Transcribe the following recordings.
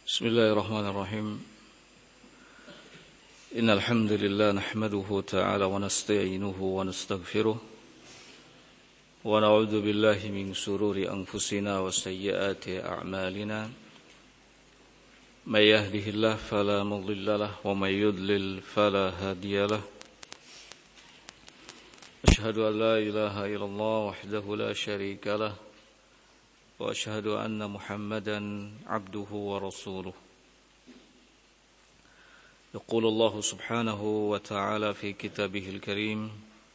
Bismillahirrahmanirrahim. Innal hamdalillah nahmaduhu ta'ala wa nasta'inuhu wa nastaghfiruh wa na'udzu billahi min shururi anfusina wa sayyiati a'malina. May yahdihillahu fala mudilla lahu wa may yudlil fala hadiya lahu. Asyhadu an la ilaha illallah wahdahu la syarika lahu wa asyhadu anna Muhammadan abduhu wa rasuluh. Yaqulu Allah subhanahu wa ta'ala fi kitabihil karim,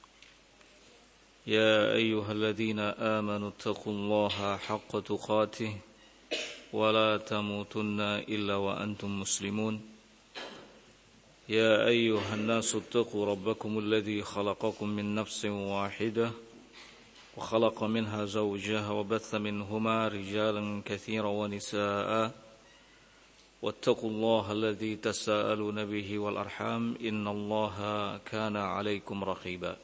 ya ayyuhalladzina amanu taqullaha haqqa tuqatih wa la tamutunna illa wa antum muslimun. Ya ayyuhan nasu taqu rabbakumul ladzi khalaqakum min nafsin wahidah وخلق منها زوجها وبث منهما رجالا كثيرا ونساء واتقوا الله الذي تساءلون به والأرحام إن الله كان عليكم رقيبا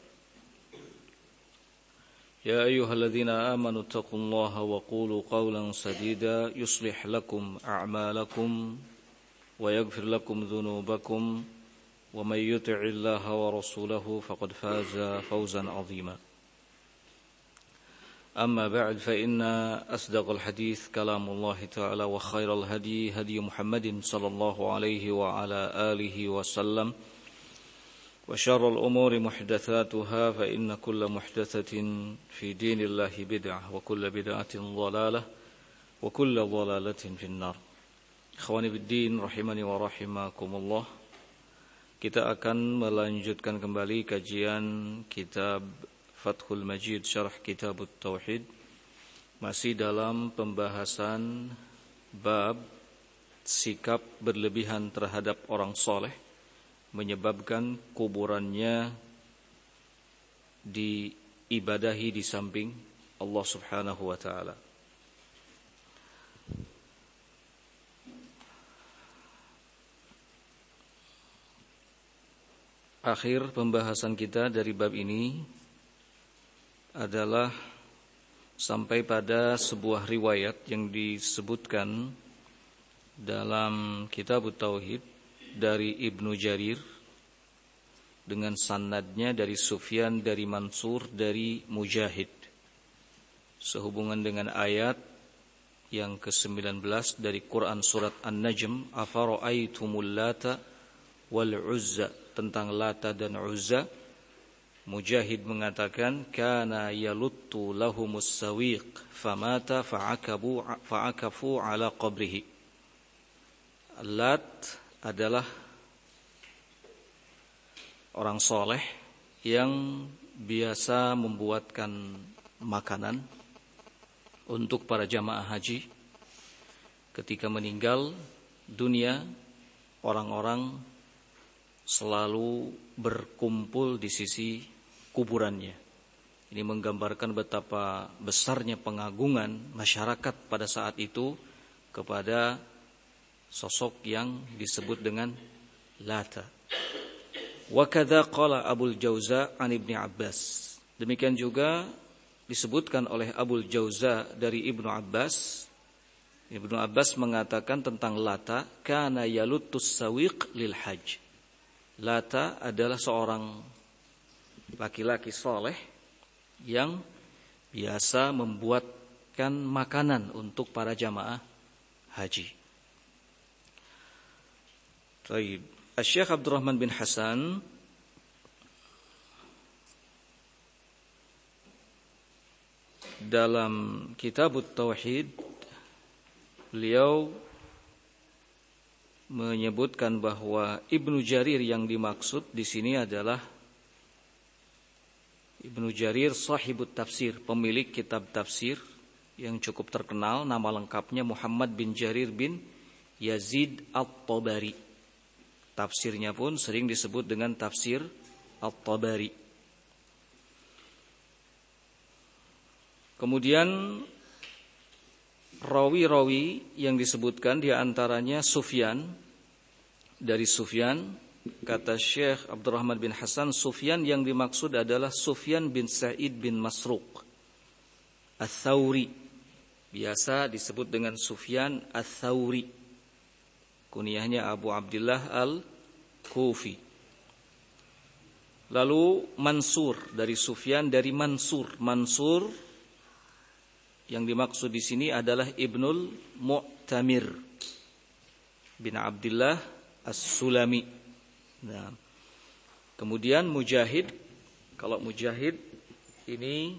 يا أيها الذين آمنوا اتقوا الله وقولوا قولا سديدا يصلح لكم أعمالكم ويغفر لكم ذنوبكم ومن يطع الله ورسوله فقد فاز فوزا عظيما. أما بعد فإن أصدق الحديث كلام الله تعالى وخير الهدي هدي محمد صلى الله عليه وعلى آله وسلم وشر الأمور محدثاتها فإن كل محدثة في دين الله بدعة وكل بدعة ضلالة وكل ضلالة في النار. Ikhwani biddin rahimani wa rahimakumullah. Kita akan melanjutkan kembali kajian kitab Fathul Majid Syarah Kitab Tauhid, masih dalam pembahasan bab sikap berlebihan terhadap orang soleh menyebabkan kuburannya diibadahi di samping Allah Subhanahu wa ta'ala. Akhir pembahasan kita dari bab ini adalah sampai pada sebuah riwayat yang disebutkan dalam Kitab Tauhid dari Ibnu Jarir dengan sanadnya dari Sufyan dari Mansur dari Mujahid sehubungan dengan ayat yang ke-19 dari Quran surat An-Najm, afara'aitumul lata wal uzza, tentang Lata dan Uzza. Mujahid mengatakan kana yaluttu lahumus sawiq famata fa'akafu ala qabrihi. Lat adalah orang soleh yang biasa membuatkan makanan untuk para jamaah haji. Ketika meninggal dunia, orang-orang selalu berkumpul di sisi kuburannya. Ini menggambarkan betapa besarnya pengagungan masyarakat pada saat itu kepada sosok yang disebut dengan Lata. Wa kadza qala Abul Jauza an Ibnu Abbas. Demikian juga disebutkan oleh Abul Jauza dari Ibnu Abbas. Ibnu Abbas mengatakan tentang Lata, kana yaluttus sawiq lil hajj. Lata adalah seorang laki-laki soleh yang biasa membuatkan makanan untuk para jamaah haji. Baik, Syekh Abdurrahman bin Hasan dalam Kitab Tauhid beliau menyebutkan bahwa Ibnu Jarir yang dimaksud di sini adalah Ibnu Jarir sahibut tafsir, pemilik kitab tafsir yang cukup terkenal. Nama lengkapnya Muhammad bin Jarir bin Yazid At-Tabari. Tafsirnya pun sering disebut dengan tafsir At-Tabari. Kemudian rawi-rawi yang disebutkan di antaranya Sufyan. Dari Sufyan, kata Syekh Abdurrahman bin Hasan, Sufyan yang dimaksud adalah Sufyan bin Sa'id bin Masruq Ats-Tsauri. Biasa disebut dengan Sufyan Ats-Tsauri. kunyahnya Abu Abdullah Al-Kufi. Lalu Mansur dari Sufyan dari Mansur. Mansur yang dimaksud di sini adalah Ibnul Mu'tamir bin Abdullah As-Sulami. Nah, kemudian Mujahid. Kalau Mujahid ini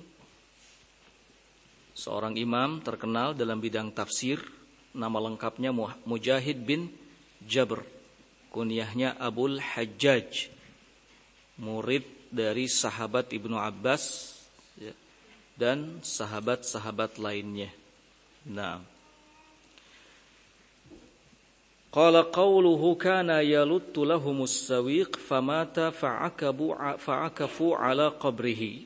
seorang imam terkenal dalam bidang tafsir. Nama lengkapnya Mujahid bin Jabr. Kunyahnya Abul Hajjaj. Murid dari sahabat Ibnu Abbas ya, dan sahabat-sahabat lainnya. Nah, qala qawluhu kana yaluttu lahumus sawiq famata fa'akafu ala qabrihi.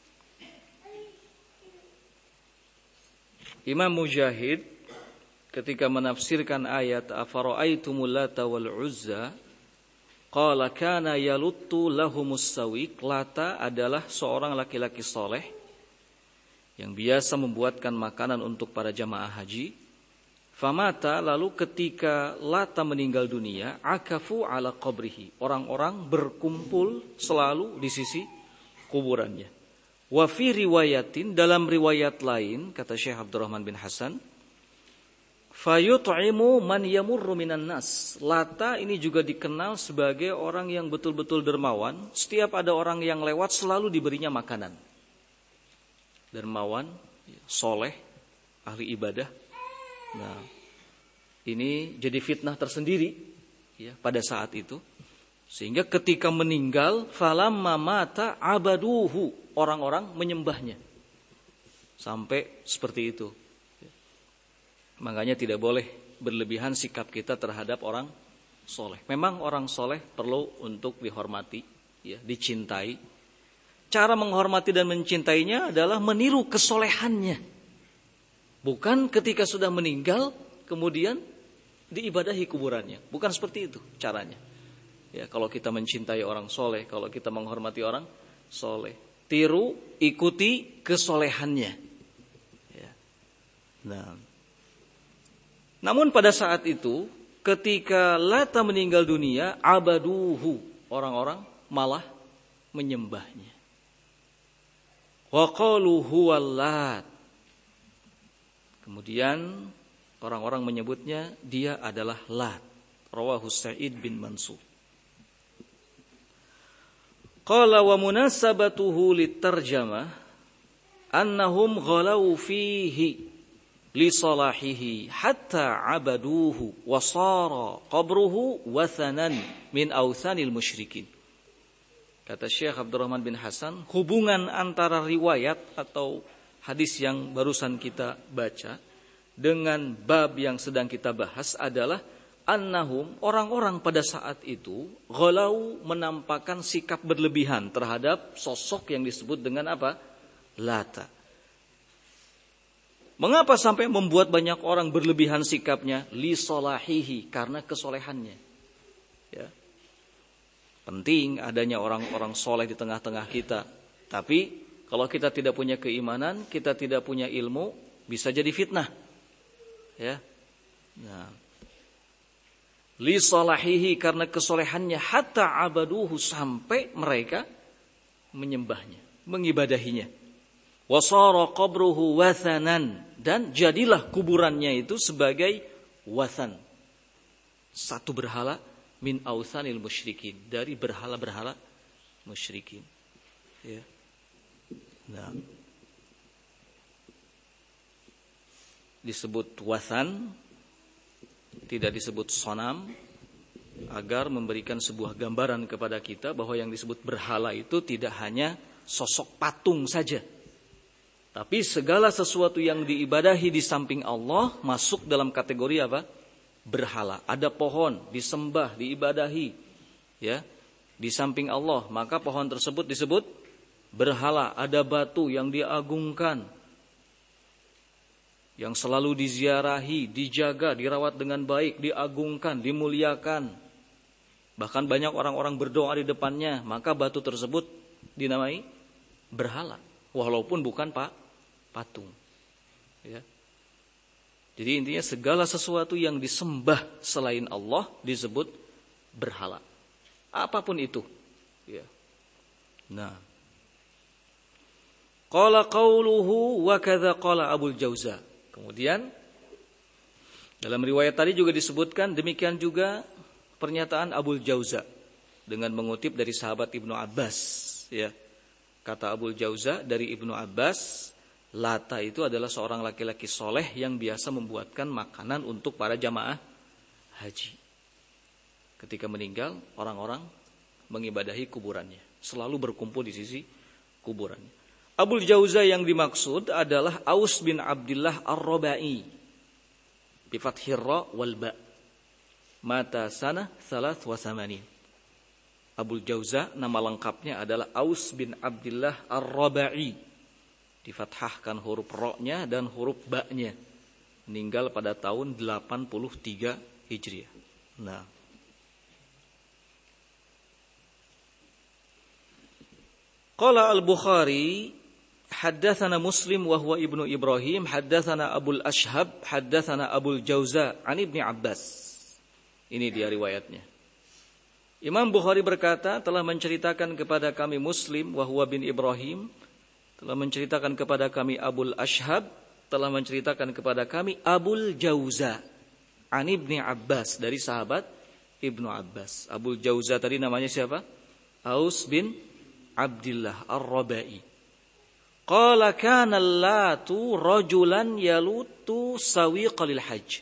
Imam Mujahid ketika menafsirkan ayat afara'aitumul lata wal uzza, qala kana yaluttu lahumus sawiq. Lata adalah seorang laki-laki soleh yang biasa membuatkan makanan untuk para jamaah haji. Famata, lalu ketika Lata meninggal dunia, akafu ala qabrihi. Orang-orang berkumpul selalu di sisi kuburannya. Wa fi riwayatin, dalam riwayat lain, kata Syekh Abdurrahman bin Hasan, fayut'imu man yamurru minan nas. Lata ini juga dikenal sebagai orang yang betul-betul dermawan. Setiap ada orang yang lewat selalu diberinya makanan. Dermawan, soleh, ahli ibadah. Nah, ini jadi fitnah tersendiri ya pada saat itu. Sehingga ketika meninggal, falamma mata abaduhu, orang-orang menyembahnya. Sampai seperti itu. Makanya tidak boleh berlebihan sikap kita terhadap orang soleh. Memang orang soleh perlu untuk dihormati, ya, dicintai. Cara menghormati dan mencintainya adalah meniru kesolehannya. Bukan ketika sudah meninggal kemudian diibadahi kuburannya. Bukan seperti itu caranya. Ya, kalau kita mencintai orang soleh, kalau kita menghormati orang soleh, tiru, ikuti kesolehannya. Ya. Nah. Namun pada saat itu, ketika Lata meninggal dunia, abaduhu, orang-orang malah menyembahnya. Wa qalu huwal Lat. Kemudian orang-orang menyebutnya dia adalah Lat. Rawahu Sa'id bin Mansur. Qala wa munasabatuhu litarjamah annahum ghalau fihi li salahihi hatta abaduhu wa sara qabruhu wathanan min awthanil musyrikin. Kata Syekh Abdurrahman bin Hasan, hubungan antara riwayat atau hadis yang barusan kita baca dengan bab yang sedang kita bahas adalah annahum, orang-orang pada saat itu ghalau, menampakkan sikap berlebihan terhadap sosok yang disebut dengan apa? Lata. Mengapa sampai membuat banyak orang berlebihan sikapnya? Li solahihi, karena kesolehannya. Ya. Penting adanya orang-orang soleh di tengah-tengah kita. Tapi kalau kita tidak punya keimanan, kita tidak punya ilmu, bisa jadi fitnah. Ya. Nah. Li solahihi, karena kesolehannya, hatta abaduhu, sampai mereka menyembahnya, mengibadahinya. Wasara qabruhu wathanan, dan jadilah kuburannya itu sebagai wathan, satu berhala min awthanil musyrikin, dari berhala-berhala musyrikin. Ya. Nah, disebut wathan, tidak disebut sonam, agar memberikan sebuah gambaran kepada kita bahwa yang disebut berhala itu tidak hanya sosok patung saja. Tapi segala sesuatu yang diibadahi di samping Allah masuk dalam kategori apa? Berhala. Ada pohon disembah, diibadahi, ya, di samping Allah, maka pohon tersebut disebut berhala. Ada batu yang diagungkan, yang selalu diziarahi, dijaga, dirawat dengan baik, diagungkan, dimuliakan. Bahkan banyak orang-orang berdoa di depannya, maka batu tersebut dinamai berhala, walaupun bukan patung. Ya. Jadi intinya segala sesuatu yang disembah selain Allah disebut berhala. Apapun itu. Ya. Nah. Qala qauluhu wa kadza qala Abul Jauza. Kemudian dalam riwayat tadi juga disebutkan demikian juga pernyataan Abul Jauza dengan mengutip dari sahabat Ibnu Abbas, ya. Kata Abul Jauza dari Ibnu Abbas, Lata itu adalah seorang laki-laki soleh yang biasa membuatkan makanan untuk para jamaah haji. Ketika meninggal, orang-orang mengibadahi kuburannya, selalu berkumpul di sisi kuburannya. Abul Jauza yang dimaksud adalah Aus bin Abdullah Ar-Rabai bi fathir ra wal ba. Mata sana 83. Abul Jauza nama lengkapnya adalah Aus bin Abdullah Ar-Rabai. Difathahkan huruf ra-nya dan huruf ba-nya. Meninggal pada tahun 83 Hijriah. Nah. Qala Al-Bukhari haddatsana Muslim wa huwa Ibnu Ibrahim haddatsana Abul Ashhab haddatsana Abul Jauza an Ibni Abbas. Ini dia riwayatnya. Imam Bukhari berkata telah menceritakan kepada kami Muslim wa huwa bin Ibrahim, telah menceritakan kepada kami Abul Ashhab, telah menceritakan kepada kami Abul Jauza an Ibni Abbas, dari sahabat Ibnu Abbas. Abul Jauza tadi namanya siapa? Aus bin Abdullah Ar-Rabai. Qala kana Latu rajulan yalutu sawiqal hajj.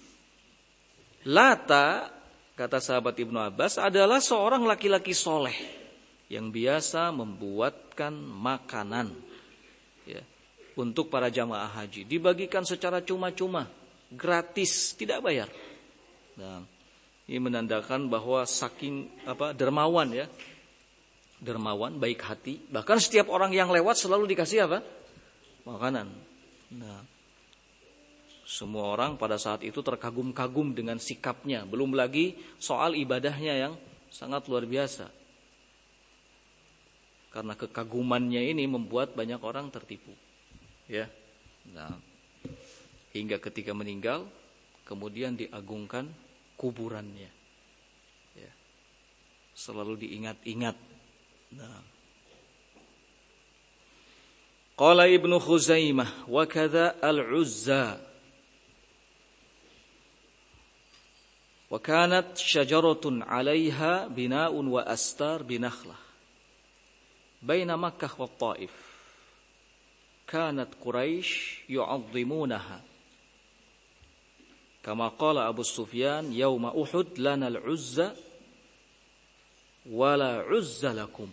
Lata, kata sahabat Ibnu Abbas, adalah seorang laki-laki soleh yang biasa membuatkan makanan, ya, untuk para jamaah haji. Dibagikan secara cuma-cuma, gratis, tidak bayar. Nah, ini menandakan bahwa saking dermawan, ya, dermawan, baik hati. Bahkan setiap orang yang lewat selalu dikasih apa? Makanan. Nah, semua orang pada saat itu terkagum-kagum dengan sikapnya. Belum lagi soal ibadahnya yang sangat luar biasa. Karena kekagumannya ini membuat banyak orang tertipu. Ya. Nah, hingga ketika meninggal kemudian diagungkan kuburannya. Ya. Selalu diingat-ingat. Nah. Qala Ibnu Khuzaimah wa kadza al-Uzza. Wa kanat syajaratun 'alaiha bina'un wa astar binakhlah. Baina Makkah wa Taif. Kanat Quraisy yu'azzimunaha. Kama qala Abu Sufyan yauma Uhud lana al-Uzza wala Uzza lakum.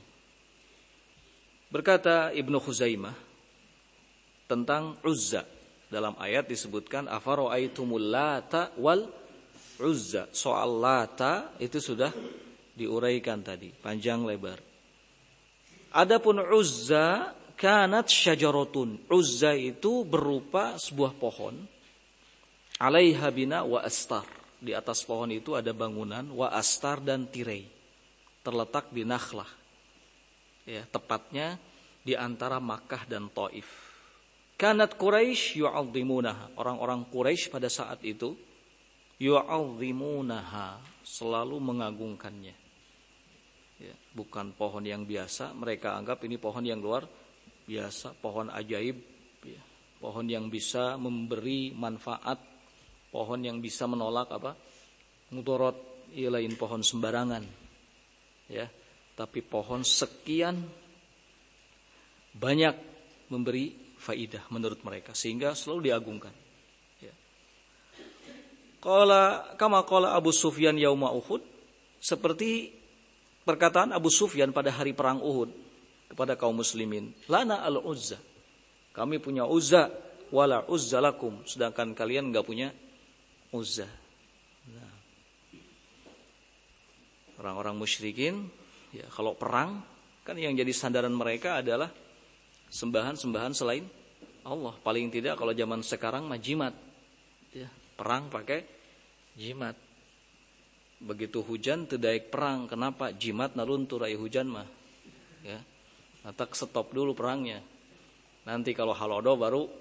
Berkata Ibnu Khuzaimah tentang Uzza. Dalam ayat disebutkan afara'aitumul Lata wal Uzza. Soal Lata itu sudah diuraikan tadi, panjang lebar. Adapun Uzza kanat syajaratun. Uzza itu berupa sebuah pohon. Alaiha bina wa astar. Di atas pohon itu ada bangunan wa astar dan tirai. Terletak di Nakhlah. Ya, tepatnya di antara Makkah dan Taif. Kanat Quraisy yu'azzimunaha. Orang-orang Quraisy pada saat itu yu'azzimunaha, selalu mengagungkannya. Ya, bukan pohon yang biasa, mereka anggap ini pohon yang luar biasa, pohon ajaib, ya, pohon yang bisa memberi manfaat, pohon yang bisa menolak mudarat, lain pohon sembarangan, ya, tapi pohon sekian banyak memberi faidah menurut mereka sehingga selalu diagungkan. Ya. Kama qala Abu Sufyan yauma Uhud, seperti perkataan Abu Sufyan pada hari perang Uhud kepada kaum muslimin, lana al-Uzza, kami punya Uzza, wala Uzza lakum, sedangkan kalian enggak punya Uzza. Nah, orang-orang musyrikin, ya, kalau perang kan yang jadi sandaran mereka adalah sembahan-sembahan selain Allah. Paling tidak kalau zaman sekarang mah jimat, ya, perang pakai jimat. Begitu hujan tedaik perang, kenapa? Jimat naruntur ai hujan mah. Ya. Natak stop dulu perangnya. Nanti kalau halodo baru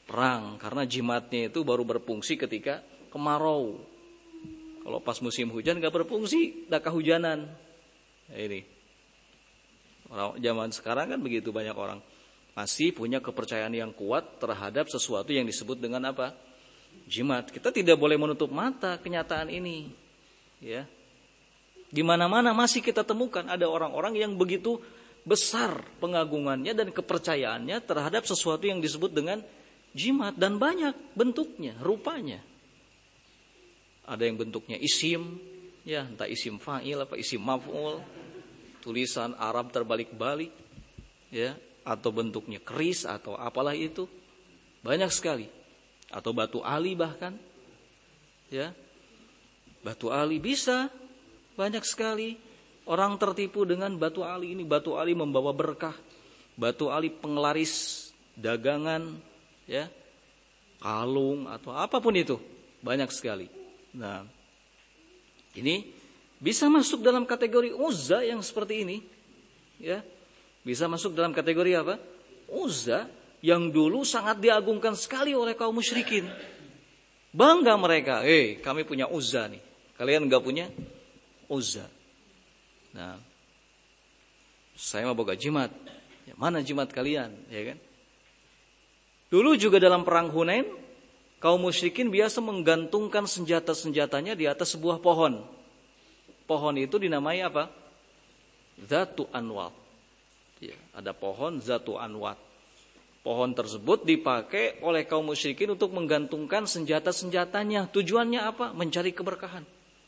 perang, karena jimatnya itu baru berfungsi ketika kemarau. Kalau pas musim hujan gak berfungsi, udah kehujanan. Nah, ini orang zaman sekarang kan begitu, banyak orang masih punya kepercayaan yang kuat terhadap sesuatu yang disebut dengan apa? Jimat. Kita tidak boleh menutup mata kenyataan ini. Ya. Di mana-mana masih kita temukan ada orang-orang yang begitu besar pengagungannya dan kepercayaannya terhadap sesuatu yang disebut dengan jimat, dan banyak bentuknya, rupanya. Ada yang bentuknya isim, ya, entah isim fa'il apa isim maf'ul, tulisan Arab terbalik-balik, ya, atau bentuknya keris atau apalah itu, banyak sekali. Atau batu ali bahkan, ya, batu ali bisa banyak sekali. Orang tertipu dengan batu ali ini. Batu ali membawa berkah, batu ali penglaris dagangan, ya, kalung atau apapun itu, banyak sekali. Nah, ini bisa masuk dalam kategori Uzza yang seperti ini, ya. Bisa masuk dalam kategori apa? Uzza yang dulu sangat diagungkan sekali oleh kaum musyrikin. Bangga mereka, kami punya Uzza nih. Kalian enggak punya Uzza. Nah, saya mau boga jimat. Ya, mana jimat kalian, ya kan? Dulu juga dalam perang Hunain, kaum musyrikin biasa menggantungkan senjata-senjatanya di atas sebuah pohon. Pohon itu dinamai apa? Zatu Anwat. Ya, ada pohon Zatu Anwat. Pohon tersebut dipakai oleh kaum musyrikin untuk menggantungkan senjata-senjatanya. Tujuannya apa? Mencari keberkahan.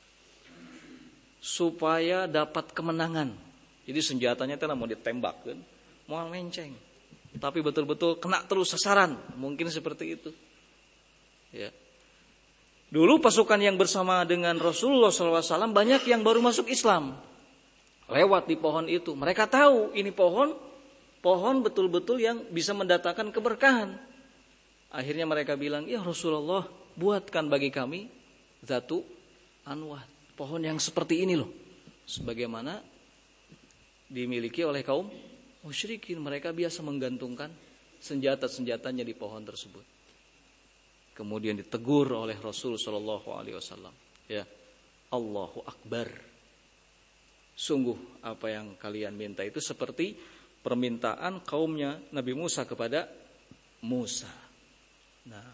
Supaya dapat kemenangan. Jadi senjatanya itu mau ditembak kan, mau menceng. Tapi betul-betul kena terus sasaran. Mungkin seperti itu. Ya. Dulu pasukan yang bersama dengan Rasulullah SAW banyak yang baru masuk Islam. Lewat di pohon itu. Mereka tahu ini pohon betul-betul yang bisa mendatangkan keberkahan. Akhirnya mereka bilang, ya Rasulullah, buatkan bagi kami Zatu Anwat. Pohon yang seperti ini loh. Sebagaimana dimiliki oleh kaum musyrikin. Mereka biasa menggantungkan senjata-senjatanya di pohon tersebut. Kemudian ditegur oleh Rasul SAW. Ya, Allahu Akbar. Sungguh apa yang kalian minta itu seperti permintaan kaumnya Nabi Musa kepada Musa. Nah,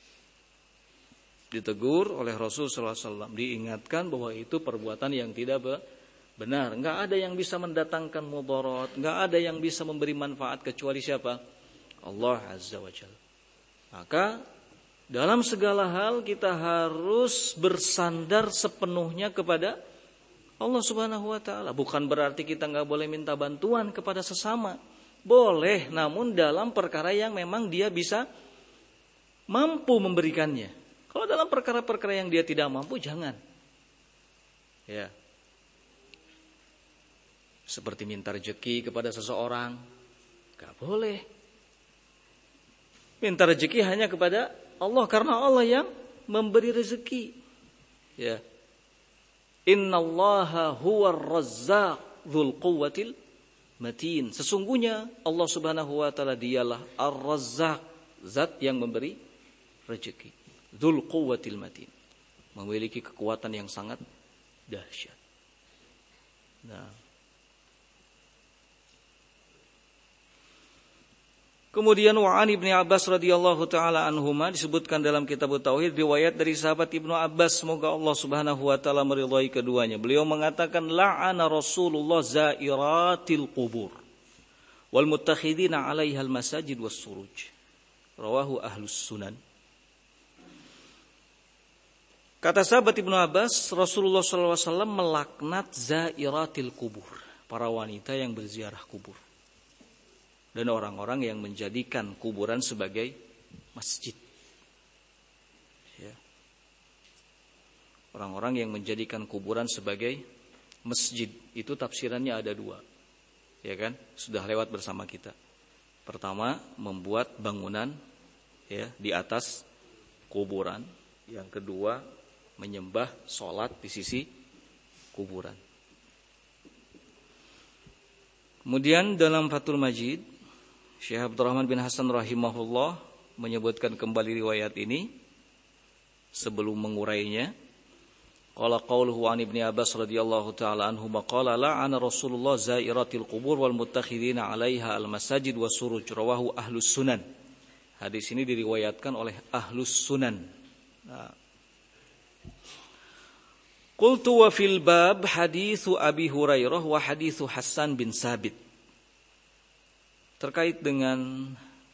ditegur oleh Rasul SAW. Diingatkan bahwa itu perbuatan yang tidak benar. Enggak ada yang bisa mendatangkan mudarat. Enggak ada yang bisa memberi manfaat kecuali siapa? Allah Azza wa Jalla. Maka dalam segala hal kita harus bersandar sepenuhnya kepada Allah Subhanahu wa Ta'ala. Bukan berarti kita enggak boleh minta bantuan kepada sesama. Boleh, namun dalam perkara yang memang dia bisa mampu memberikannya. Kalau dalam perkara-perkara yang dia tidak mampu, jangan. Ya. Seperti minta rezeki kepada seseorang, enggak boleh. Minta rezeki hanya kepada Allah, karena Allah yang memberi rezeki. Ya. Innallaha huwar razzaq dzul quwwatil matin. Sesungguhnya Allah Subhanahu wa Ta'ala dialah Ar-Razzaq, zat yang memberi rezeki. Dzul quwwatil matin. Memiliki kekuatan yang sangat dahsyat. Nah, kemudian wa'an Ibnu Abbas radhiyallahu taala anhuma, disebutkan dalam kitab Tauhid riwayat dari sahabat Ibnu Abbas, semoga Allah Subhanahu wa taala meridhai keduanya. Beliau mengatakan, la'ana Rasulullah zairatil qubur wal muttakhidina 'alaiha al masajid was suruj. Rawahu Ahlus Sunan. Kata sahabat Ibnu Abbas, Rasulullah SAW melaknat zairatil qubur, para wanita yang berziarah kubur. Dan orang-orang yang menjadikan kuburan sebagai masjid. Ya. Orang-orang yang menjadikan kuburan sebagai masjid. Itu tafsirannya ada dua. Ya kan? Sudah lewat bersama kita. Pertama, membuat bangunan ya di atas kuburan. Yang kedua, menyembah, sholat di sisi kuburan. Kemudian dalam Fathul Majid, Syekh Abdurrahman bin Hasan rahimahullah menyebutkan kembali riwayat ini sebelum mengurainya. Qala qauluhu an Ibnu Abbas radhiyallahu taala anhu qala la'ana Rasulullah zairatil qubur wal muttakhidina 'alaiha al masajid wasuruj rawahu ahlus sunan. Hadis ini diriwayatkan oleh ahlus sunan. Nah. Qultu wa fil bab haditsu Abi Hurairah wa haditsu Hasan bin Sabit. Terkait dengan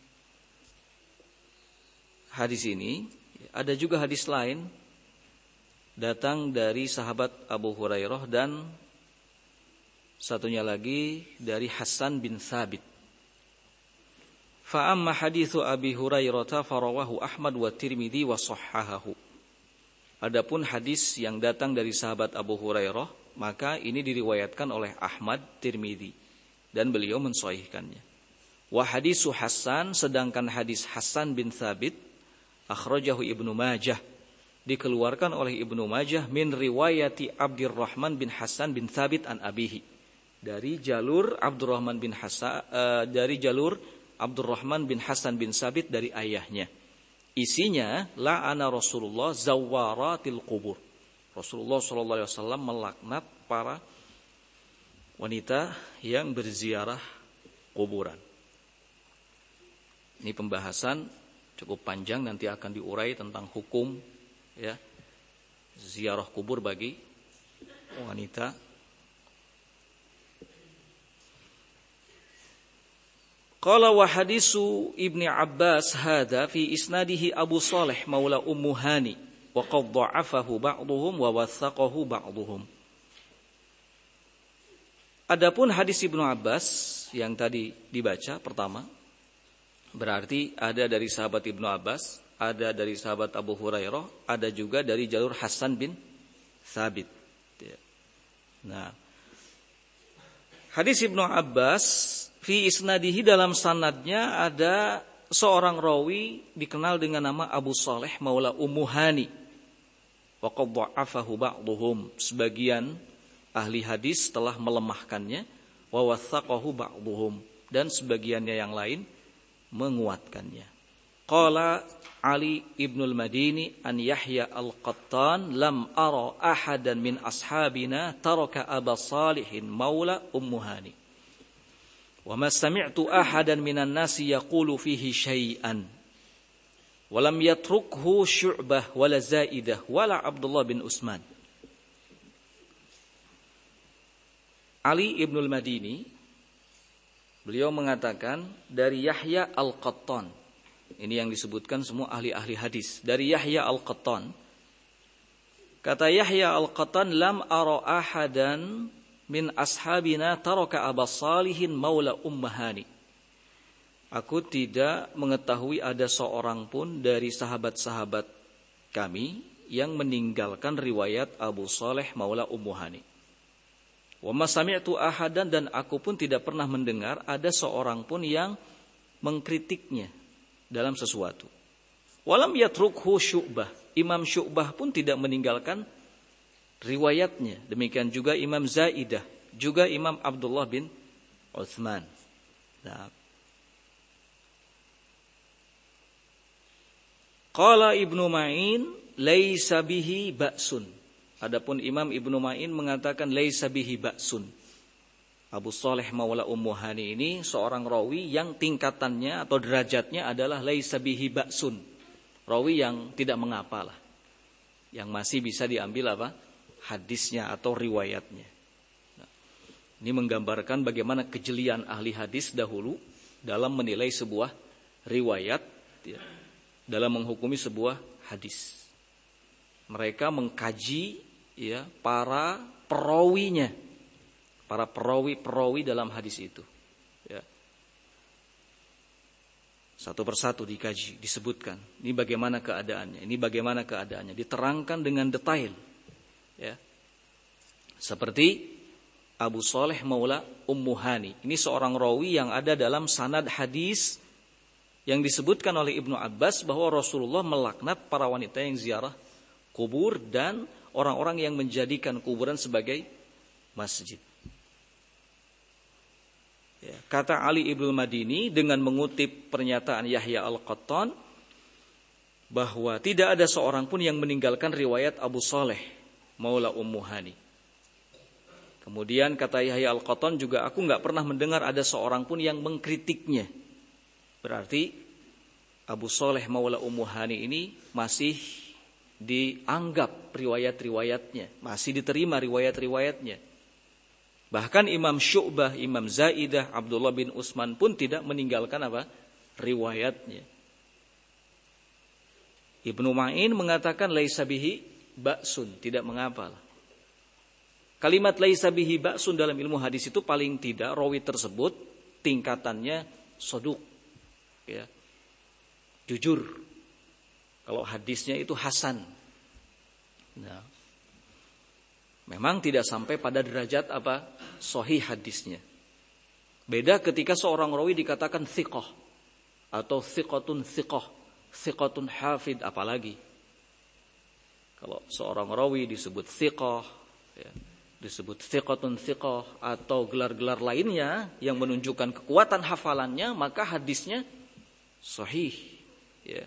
hadis ini, ada juga hadis lain datang dari sahabat Abu Hurairah dan satunya lagi dari Hasan bin Sabit. Fa amma haditsu Abi Hurairah farawahu Ahmad wa Tirmidzi wa sahhahahu. Adapun hadis yang datang dari sahabat Abu Hurairah, maka ini diriwayatkan oleh Ahmad, Tirmidzi, dan beliau mensahihkannya. Wa hadisu Hasan, sedangkan hadis Hasan bin Thabit, akhrajahu Ibnu Majah, dikeluarkan oleh Ibnu Majah min riwayati Abdurrahman bin Hasan bin Thabit an abihi, dari jalur Abdurrahman bin Hasan bin Thabit dari ayahnya. Isinya la'ana Rasulullah zawaratil qubur. Rasulullah sallallahu alaihi wasallam melaknat para wanita yang berziarah kuburan. Ini pembahasan cukup panjang, nanti akan diurai tentang hukum ya ziarah kubur bagi wanita. Qala wa hadisu Ibni Abbas hadza fi isnadihi Abu Salih maula Ummu Hani wa qad dha'afahu ba'dhum wa wathaqahu ba'dhum. Adapun hadis Ibnu Abbas yang tadi dibaca pertama, berarti ada dari sahabat Ibnu Abbas, ada dari sahabat Abu Hurairah, ada juga dari jalur Hasan bin Thabit. Nah, hadis Ibnu Abbas fi isnadihi, dalam sanadnya ada seorang rawi dikenal dengan nama Abu Saleh maula Ummu Hani. Wa qad dha'afahu ba'dhum, sebagian ahli hadis telah melemahkannya, wa wathaqahu ba'dhum, dan sebagiannya yang lain menguatkannya. Qala Ali ibnul Madini an Yahya al-Qattan lam ara ahadan min ashabina taraka Aba Salihin maula Ummu Hani. Wa ma sami'tu ahadan minan nasi yaqulu fihi syai'an wa lam yatrukhu Syu'bah wala Zaidah wala Abdullah bin Utsman. Ali ibnul Madini, beliau mengatakan dari Yahya al-Qattan. Ini yang disebutkan semua ahli-ahli hadis. Dari Yahya al-Qattan, kata Yahya al-Qattan, lam ara ahadan min ashabina taraka Aba Salihin maula Ummu Hani. Aku tidak mengetahui ada seorang pun dari sahabat-sahabat kami yang meninggalkan riwayat Abu Saleh maula Ummu Hani. Wa ma sami'tu ahadan, dan aku pun tidak pernah mendengar ada seorang pun yang mengkritiknya dalam sesuatu. Walam yatrukhu Syu'bah, Imam Syu'bah pun tidak meninggalkan riwayatnya. Demikian juga Imam Zaidah, juga Imam Abdullah bin Utsman. Nah. Qala Ibnu Ma'in laisa bihi ba'sun. Adapun Imam Ibnu Ma'in mengatakan laisa bihi ba'sun. Abu Saleh maula Ummu Hani ini seorang rawi yang tingkatannya atau derajatnya adalah laisa bihi ba'sun. Rawi yang tidak mengapalah, yang masih bisa diambil apa? Hadisnya atau riwayatnya. Nah, ini menggambarkan bagaimana kejelian ahli hadis dahulu dalam menilai sebuah riwayat, ya, dalam menghukumi sebuah hadis. Mereka mengkaji ya para perawinya, para perawi dalam hadis itu. Ya. Satu persatu dikaji, disebutkan. Ini bagaimana keadaannya, ini bagaimana keadaannya, diterangkan dengan detail. Ya. Seperti Abu Saleh maula Ummu Hani. Ini seorang rawi yang ada dalam sanad hadis yang disebutkan oleh Ibnu Abbas bahwa Rasulullah melaknat para wanita yang ziarah kubur dan orang-orang yang menjadikan kuburan sebagai masjid. Ya. Kata Ali ibnu Madini dengan mengutip pernyataan Yahya al-Qattan, bahwa tidak ada seorang pun yang meninggalkan riwayat Abu Saleh Maula Ummu Hani. Kemudian kata Yahya Al-Qattan juga, aku nggak pernah mendengar ada seorang pun yang mengkritiknya. Berarti Abu Saleh Maula Ummu Hani ini masih dianggap riwayat-riwayatnya, masih diterima riwayat-riwayatnya. Bahkan Imam Syu'bah, Imam Zaidah, Abdullah bin Utsman pun tidak meninggalkan apa? Riwayatnya. Ibnu Ma'in mengatakan laisa bihi ba'sun, tidak mengapa. Kalimat laisa bihi ba'sun dalam ilmu hadis itu paling tidak rawi tersebut tingkatannya shaduk, ya. Jujur. Kalau hadisnya itu hasan. Nah, memang tidak sampai pada derajat apa? Sahih hadisnya. Beda ketika seorang rawi dikatakan thiqah atau thiqatun thiqah. Thiqatun hafid, apalagi kalau seorang rawi disebut thiqah, ya, disebut thiqatun thiqah atau gelar-gelar lainnya yang menunjukkan kekuatan hafalannya, maka hadisnya sahih, ya.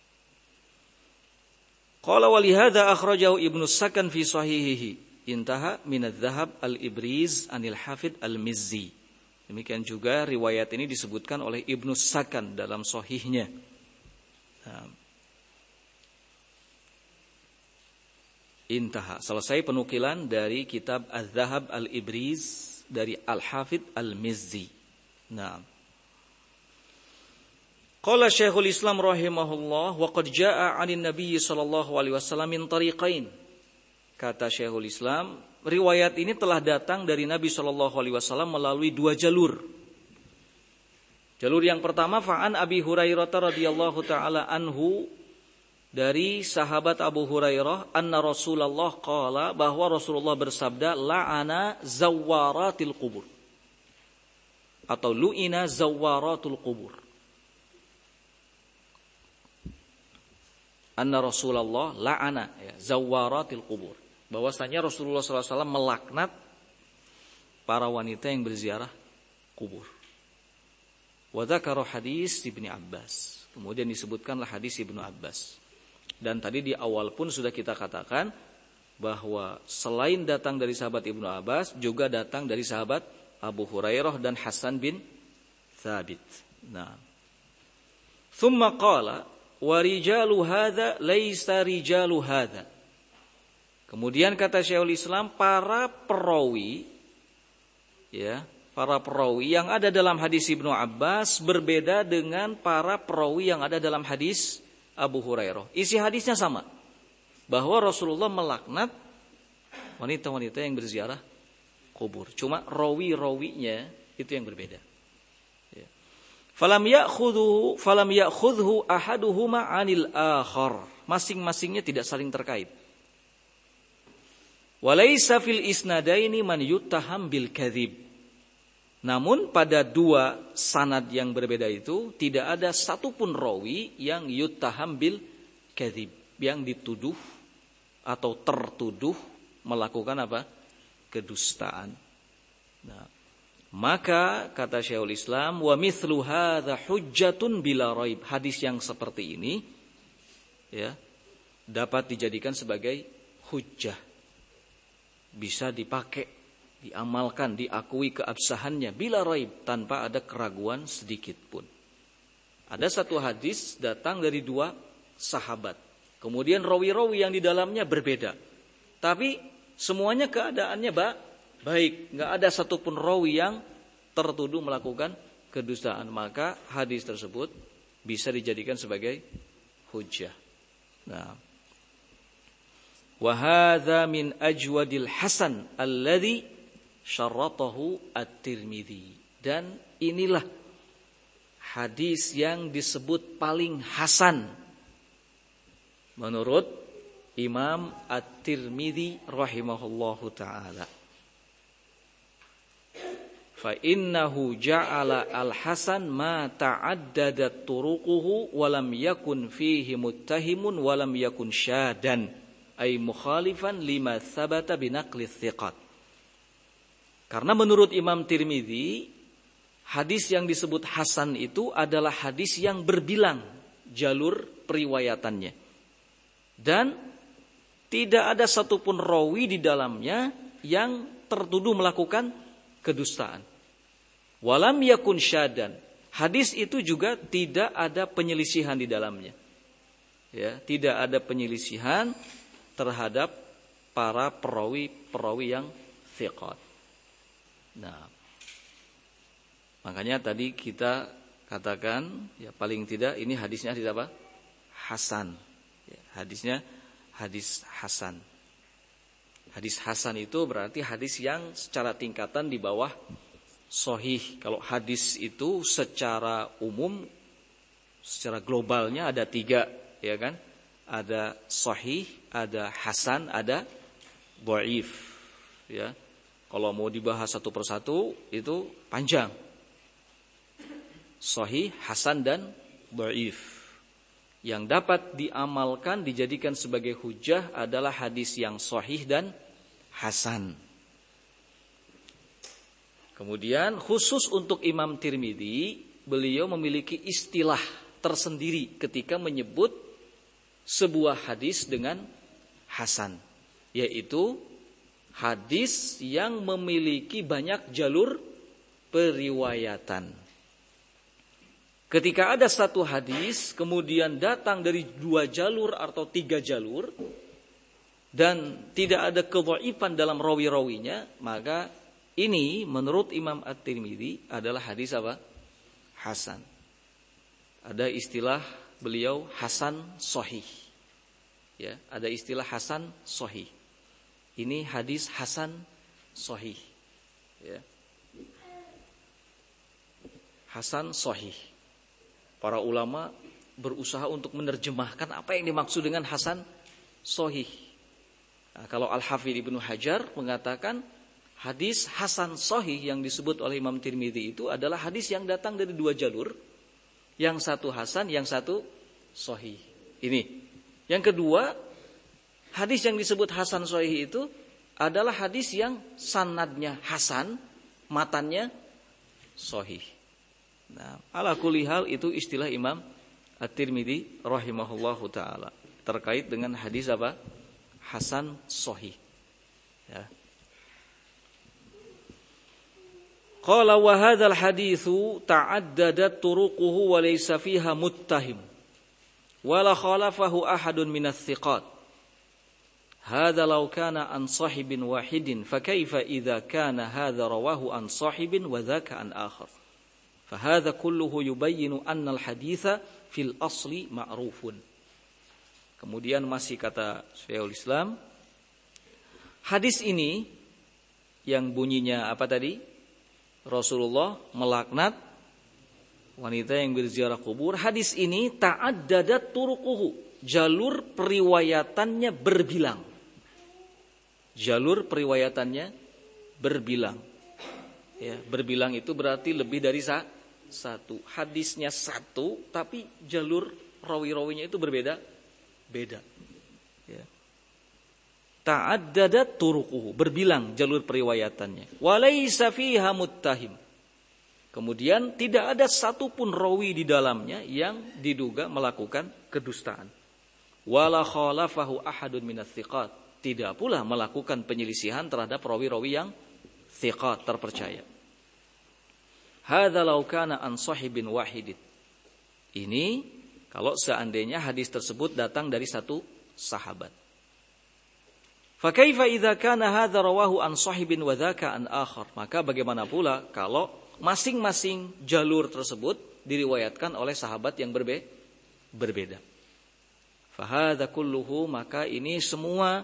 Qala wa lihadza akhrajahu Ibnu Sakan fi sahihihi intaha min adz-dzahab al-Ibriz anil Hafid al-Mizzi. Demikian juga riwayat ini disebutkan oleh Ibnu Sakan dalam sahihnya. Intaha, selesai penukilan dari kitab Az-Zahab Al-Ibriz dari Al-Hafidh Al-Mizzi. Nah, qala Syekhul Islam rahimahullah wa qad jaa'a 'anin Nabiy sallallahu alaihi wasallam min tariqain. Kata Syekhul Islam, riwayat ini telah datang dari Nabi sallallahu alaihi wasallam melalui dua jalur. Jalur yang pertama fa'an Abi Hurairah radhiyallahu taala anhu, dari sahabat Abu Hurairah, anna Rasulullah qala, bahwa Rasulullah bersabda, la'ana zawaratil qubur atau lu'ina zawaratul qubur. Anna Rasulullah la'ana, ya, zawaratil qubur, bahwasanya Rasulullah SAW melaknat para wanita yang berziarah kubur. Wa dzakara hadis Ibnu Abbas. Kemudian disebutkanlah hadis Ibnu Abbas. Dan tadi di awal pun sudah kita katakan bahwa selain datang dari sahabat Ibnu Abbas, juga datang dari sahabat Abu Hurairah dan Hasan bin Thabit. Nah, thumma qala wa rijalu hadza laisa rijalu hadza. Kemudian kata Syekhul Islam, para perawi, ya, para perawi yang ada dalam hadis Ibnu Abbas berbeda dengan para perawi yang ada dalam hadis Abu Hurairah. Isi hadisnya sama, bahwa Rasulullah melaknat wanita-wanita yang berziarah kubur. Cuma rawi-rawinya itu yang berbeda. Ya. Falam ya'khudhu ahaduhuma 'anil akhar. Masing-masingnya tidak saling terkait. Walaysa fil isnadaini man yuttaham bil kadzib. Namun pada dua sanad yang berbeda itu tidak ada satupun rawi yang yuttaham bil kadzib, yang dituduh atau tertuduh melakukan apa? Kedustaan. Nah, maka kata Syekhul Islam, wa mithlu hadza hujjatun bila raib. Hadis yang seperti ini, ya, dapat dijadikan sebagai hujjah. Bisa dipakai, diamalkan, diakui keabsahannya bila raib, tanpa ada keraguan sedikit pun. Ada satu hadis datang dari dua sahabat, kemudian rawi-rawi yang di dalamnya berbeda, tapi semuanya keadaannya baik, nggak ada satupun rawi yang tertuduh melakukan kedustaan, maka hadis tersebut bisa dijadikan sebagai hujjah. Nah, wa hadza min ajwadil hasan alladzi syaratahu at-Tirmidzi. Dan inilah hadis yang disebut paling hasan menurut Imam At-Tirmidzi rahimahullahu taala. Fa innahu ja'ala al-hasan ma ta'addadat turuquhu wa lam yakun fihi muttahimun wa lam yakun syadan ay mukhalifan lima thabata binaqli thiqat. Karena menurut Imam Tirmidzi, hadis yang disebut hasan itu adalah hadis yang berbilang, jalur periwayatannya. Dan tidak ada satupun rawi di dalamnya yang tertuduh melakukan kedustaan. Walam yakun syadan. Hadis itu juga tidak ada penyelisihan di dalamnya. Ya, tidak ada penyelisihan terhadap para perawi yang thiqat. Nah, makanya tadi kita katakan ya paling tidak ini hadisnya hadis apa? Hasan. Ya, hadisnya hadis hasan. Hadis hasan itu berarti hadis yang secara tingkatan di bawah sahih. Kalau hadis itu secara umum, secara globalnya ada 3, ya kan? Ada sahih, ada hasan, ada dhaif. Ya, kalau mau dibahas satu persatu itu panjang. Sahih, hasan dan dhaif. Yang dapat diamalkan, dijadikan sebagai hujah adalah hadis yang sahih dan hasan. Kemudian khusus untuk Imam Tirmidzi, beliau memiliki istilah tersendiri ketika menyebut sebuah hadis dengan hasan, yaitu hadis yang memiliki banyak jalur periwayatan. Ketika ada satu hadis kemudian datang dari 2 jalur atau 3 jalur dan tidak ada kedhaifan dalam rawi-rawinya, maka ini menurut Imam At-Tirmidzi adalah hadis apa? Hasan. Ada istilah beliau hasan sahih. Ya, ada istilah hasan sahih. Ini hadis hasan sahih. Ya. Hasan sahih. Para ulama berusaha untuk menerjemahkan apa yang dimaksud dengan hasan sahih. Nah, kalau Al-Hafidz Ibnu Hajar mengatakan hadis hasan sahih yang disebut oleh Imam Tirmidzi itu adalah hadis yang datang dari 2 jalur, yang satu hasan, yang satu sahih. Ini. Yang kedua, hadis yang disebut hasan sahih itu adalah hadis yang sanadnya hasan, matannya sahih. Nah, ala kulli hal itu istilah Imam At-Tirmidzi rahimahullahu taala terkait dengan hadis apa? Hasan sahih. Ya. Qala wa hadzal haditsu ta'addadat turuquhu wa laysa fiha muttahim wa la khalafahu ahadun minats thiqat. Hadza law kana an sahibin wahidin fa kaifa idza kana hadza rawahu an sahibin wa dzaka an akhar. Fa hadza kulluhu yubayyinu anna al-haditsa fil asli ma'rufun. Kemudian masih kata Syekhul Islam, hadis ini yang bunyinya apa tadi? Rasulullah melaknat wanita yang berziarah kubur. Hadis ini ta'addadat turuquhu, jalur periwayatannya berbilang. Jalur periwayatannya berbilang. Ya, berbilang itu berarti lebih dari satu. Hadisnya satu, tapi jalur rawi-rawinya itu beda. Ya. Ta'addadat turuquhu, berbilang jalur periwayatannya. Walaysa fiha muttahim. Kemudian tidak ada satupun rawi di dalamnya yang diduga melakukan kedustaan. Wala khalafahu ahadun minats thiqat. Tidak pula melakukan penyelisihan terhadap rawi-rawi yang thiqat, terpercaya. Hadza law kana an sahibin wahidin. Ini kalau seandainya hadis tersebut datang dari satu sahabat. Fa kaifa idza kana hadza rawahu an sahibin wa dzaka an akhar? Maka bagaimana pula kalau masing-masing jalur tersebut diriwayatkan oleh sahabat yang berbeda. Fa hadza kulluhu, maka ini semua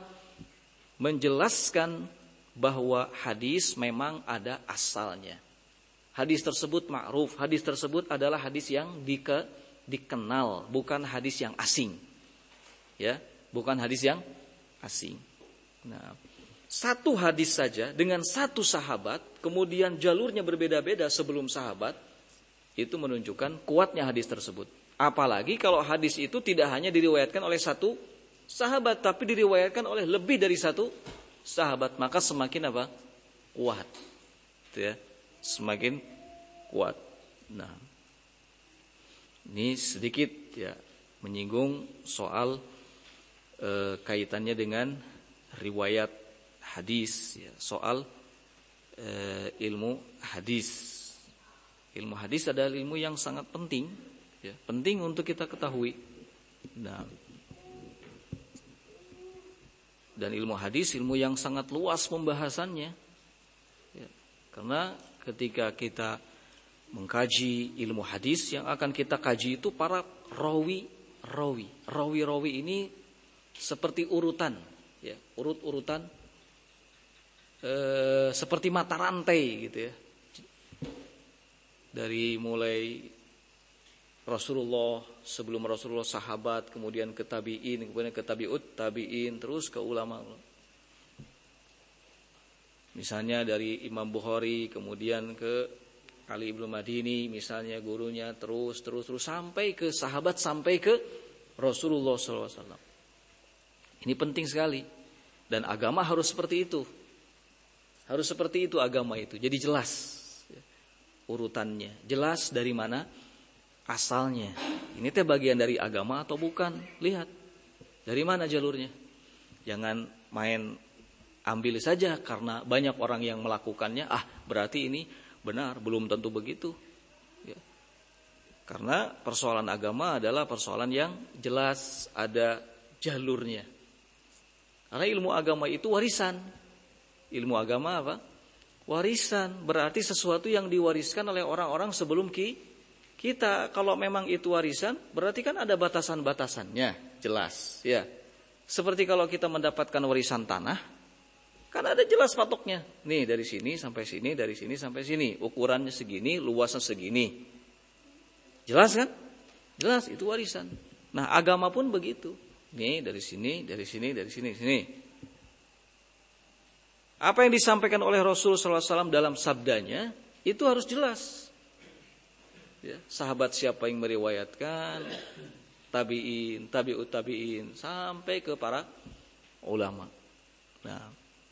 menjelaskan bahwa hadis memang ada asalnya. Hadis tersebut ma'ruf, hadis tersebut adalah hadis yang dikenal, bukan hadis yang asing. Ya, bukan hadis yang asing. Nah, satu hadis saja dengan satu sahabat, kemudian jalurnya berbeda-beda sebelum sahabat, itu menunjukkan kuatnya hadis tersebut. Apalagi kalau hadis itu tidak hanya diriwayatkan oleh satu sahabat, tapi diriwayatkan oleh lebih dari satu sahabat, maka semakin apa? Kuat. Ya, semakin kuat. Nah, ini sedikit ya menyinggung soal kaitannya dengan riwayat hadis, ya, soal ilmu hadis. Ilmu hadis adalah ilmu yang sangat penting, ya, penting untuk kita ketahui. Nah, dan ilmu hadis ilmu yang sangat luas pembahasannya, ya, karena ketika kita mengkaji ilmu hadis, yang akan kita kaji itu para rawi ini seperti urutan, ya, urutan seperti mata rantai gitu ya. Dari mulai Rasulullah, sebelum Rasulullah sahabat, kemudian ke tabi'in, kemudian ke tabi'ut tabi'in, terus ke ulama. Misalnya dari Imam Bukhari, kemudian ke Ali ibn Madini, misalnya gurunya, terus sampai ke sahabat, sampai ke Rasulullah SAW. Ini penting sekali. Dan agama harus seperti itu. Harus seperti itu agama itu. Jadi jelas urutannya, jelas dari mana asalnya. Ini teh bagian dari agama atau bukan? Lihat dari mana jalurnya. Jangan main ambil saja karena banyak orang yang melakukannya. Berarti ini benar, belum tentu begitu. Ya. Karena persoalan agama adalah persoalan yang jelas ada jalurnya. Karena ilmu agama itu warisan. Ilmu agama apa? Warisan. Berarti sesuatu yang diwariskan oleh orang-orang sebelum kita. Kalau memang itu warisan, berarti kan ada batasan-batasannya. Jelas. Ya. Seperti kalau kita mendapatkan warisan tanah, kan ada jelas patoknya. Nih dari sini sampai sini, dari sini sampai sini. Ukurannya segini, luasnya segini. Jelas kan? Jelas, itu warisan. Nah agama pun begitu. Nih dari sini, dari sini, dari sini, sini. Apa yang disampaikan oleh Rasul SAW dalam sabdanya, itu harus jelas. Ya, sahabat siapa yang meriwayatkan, tabi'in, tabi'ut tabi'in, sampai ke para ulama. Nah,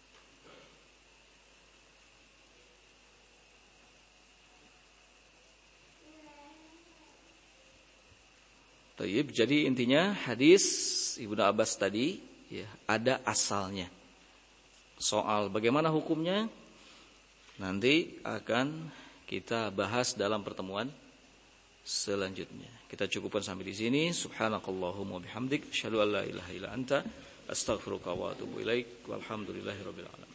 jadi intinya hadis Ibnu Abbas tadi, ya, ada asalnya. Soal bagaimana hukumnya nanti akan kita bahas dalam pertemuan selanjutnya. Kita cukupkan sampai di sini. Subhanakallahumma bihamdik, asyhadu an la ilaha illa anta, astaghfiruka wa atubu ilaik. Walhamdulillahirabbil alamin.